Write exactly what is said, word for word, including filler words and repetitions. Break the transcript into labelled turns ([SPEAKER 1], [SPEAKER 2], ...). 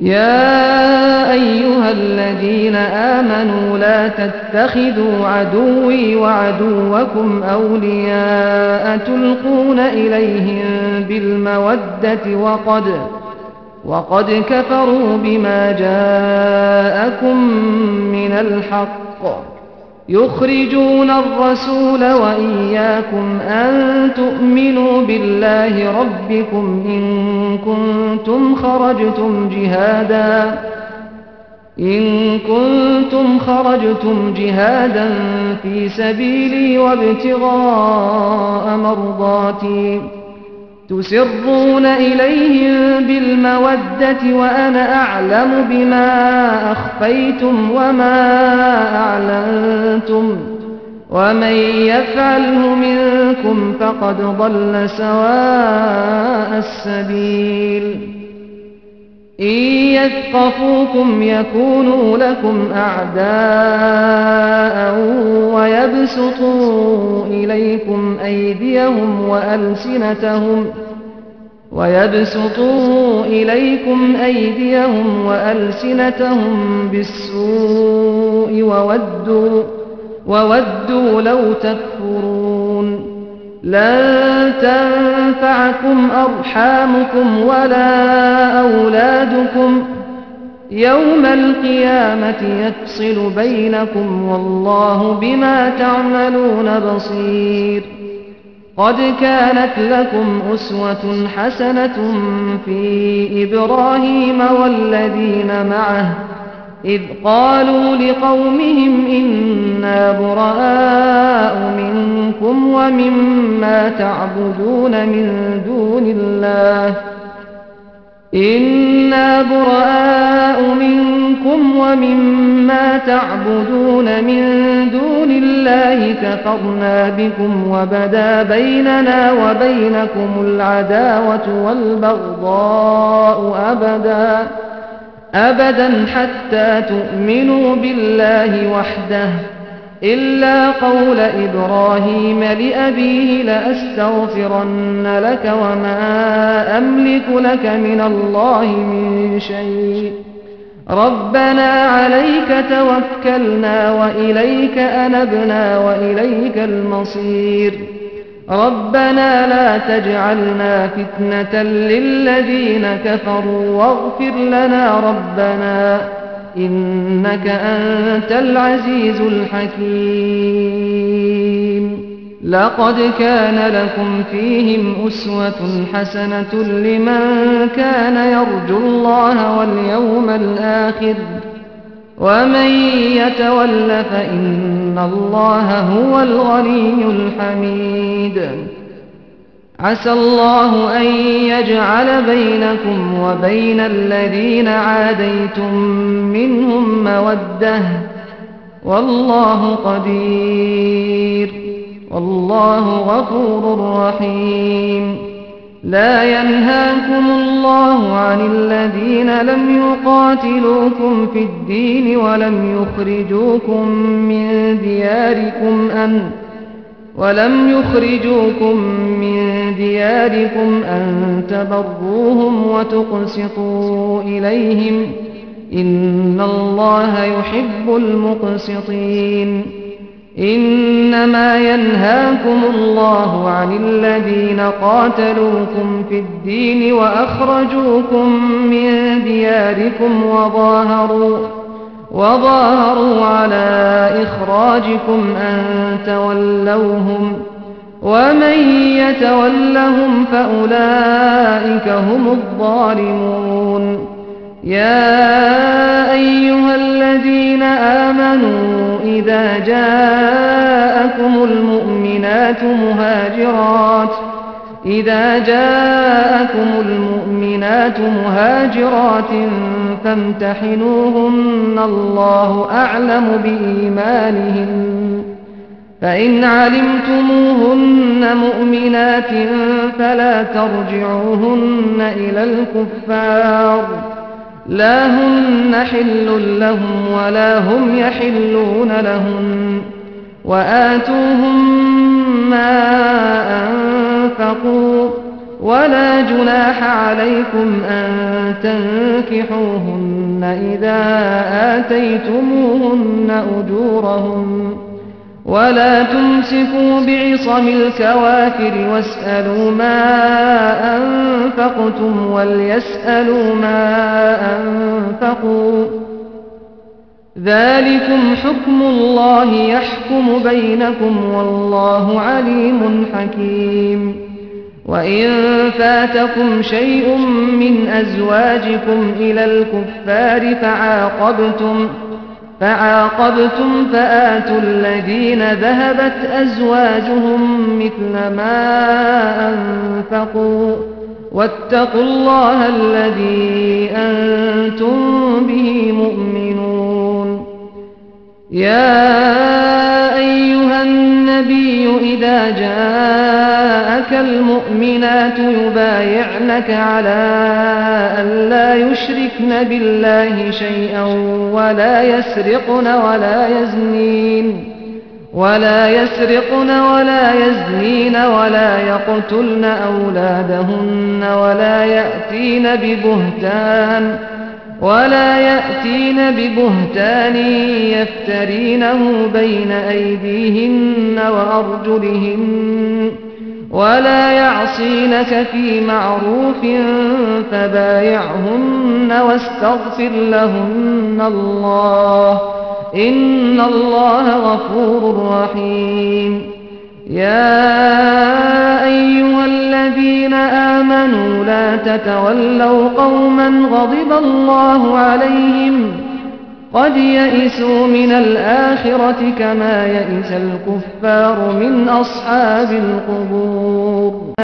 [SPEAKER 1] يا أيها الذين آمنوا لا تتخذوا عدوي وعدوكم أولياء تلقون إليهم بالمودة وقد, وقد كفروا بما جاءكم من الحق يخرجون الرسول وإياكم أن تؤمنوا بالله ربكم إن كنتم خرجتم جهادا إن كنتم خرجتم جهادا في سبيلي وابتغاء مرضاتي تسرون إليهم بالمودة وأنا أعلم بما أخفيتم وما أعلنتم ومن يفعله منكم فقد ضل سواء السبيل إن يثقفوكم يكونوا لكم أعداء ويبسطوا إليكم أيديهم وألسنتهم ويبسطوا إليكم أيديهم وألسنتهم بالسوء وودوا, وودوا لو تكفرون لن تنفعكم أرحامكم ولا أولادكم يوم القيامة يفصل بينكم والله بما تعملون بصير قد كانت لكم أسوة حسنة في إبراهيم والذين معه إذ قالوا لقومهم إنا براء منكم ومما تعبدون من دون الله إنا براء منكم ومما تعبدون من دون الله كفرنا بكم وبدا بيننا وبينكم العداوة والبغضاء أبدا أبدا حتى تؤمنوا بالله وحده إلا قول إبراهيم لأبيه لأستغفرن لك وما أملك لك من الله من شيء ربنا عليك توكلنا وإليك أنبنا وإليك المصير ربنا لا تجعلنا فتنة للذين كفروا واغفر لنا ربنا إنك أنت العزيز الحكيم لقد كان لكم فيهم أسوة حسنة لمن كان يرجو الله واليوم الآخر ومن يتول فإن الله هو الغني الحميد عسى الله أن يجعل بينكم وبين الذين عاديتم منهم مودة والله قدير والله غفور رحيم لا ينهاكم الله عن الذين لم يقاتلوكم في الدين ولم يخرجوكم من دياركم أن ولم يخرجوكم من دياركم أن تبروهم وتقسطوا إليهم إن الله يحب المقسطين إنما ينهاكم الله عن الذين قاتلوكم في الدين وأخرجوكم من دياركم وظاهروا وظاهروا على إخراجكم أن تولوهم ومن يتولهم فأولئك هم الظالمون يا أيها الذين آمنوا إذا جاءكم المؤمنات مهاجرات إذا جاءكم المؤمنات مهاجرات فامتحنوهن الله أعلم بإيمانهن فإن علمتموهن مؤمنات فلا ترجعوهن إلى الكفار لا هن حل لهم ولا هم يحلون لهن وآتوهم ما أنفقوا ولا جناح عليكم أن تنكحوهن إذا آتيتموهن أجورهن ولا تمسكوا بعصم الكوافر واسألوا ما أنفقتم وليسألوا ما أنفقوا ذلكم حكم الله يحكم بينكم والله عليم حكيم. وإن فاتكم شيء من أزواجكم إلى الكفار فعاقبتم فعاقبتم فآتوا الذين ذهبت أزواجهم مثل ما أنفقوا واتقوا الله الذي أنتم به مؤمنون. يا أيها النبي إذا جاءك المؤمنات يبايعنك على أن لا يشركن بالله شيئا ولا يسرقن ولا يزنين ولا يسرقن ولا يزنين ولا يقتلن أولادهن ولا يأتين ببهتان ولا يأتين ببهتان يفترينه بين أيديهن وأرجلهن ولا يعصينك في معروف فبايعهن واستغفر لهن الله إن الله غفور رحيم. يا أيها الذين آمنوا لا تتولوا قوما غضب الله عليهم قد يئسوا من الآخرة كما يئس الكفار من أصحاب القبور.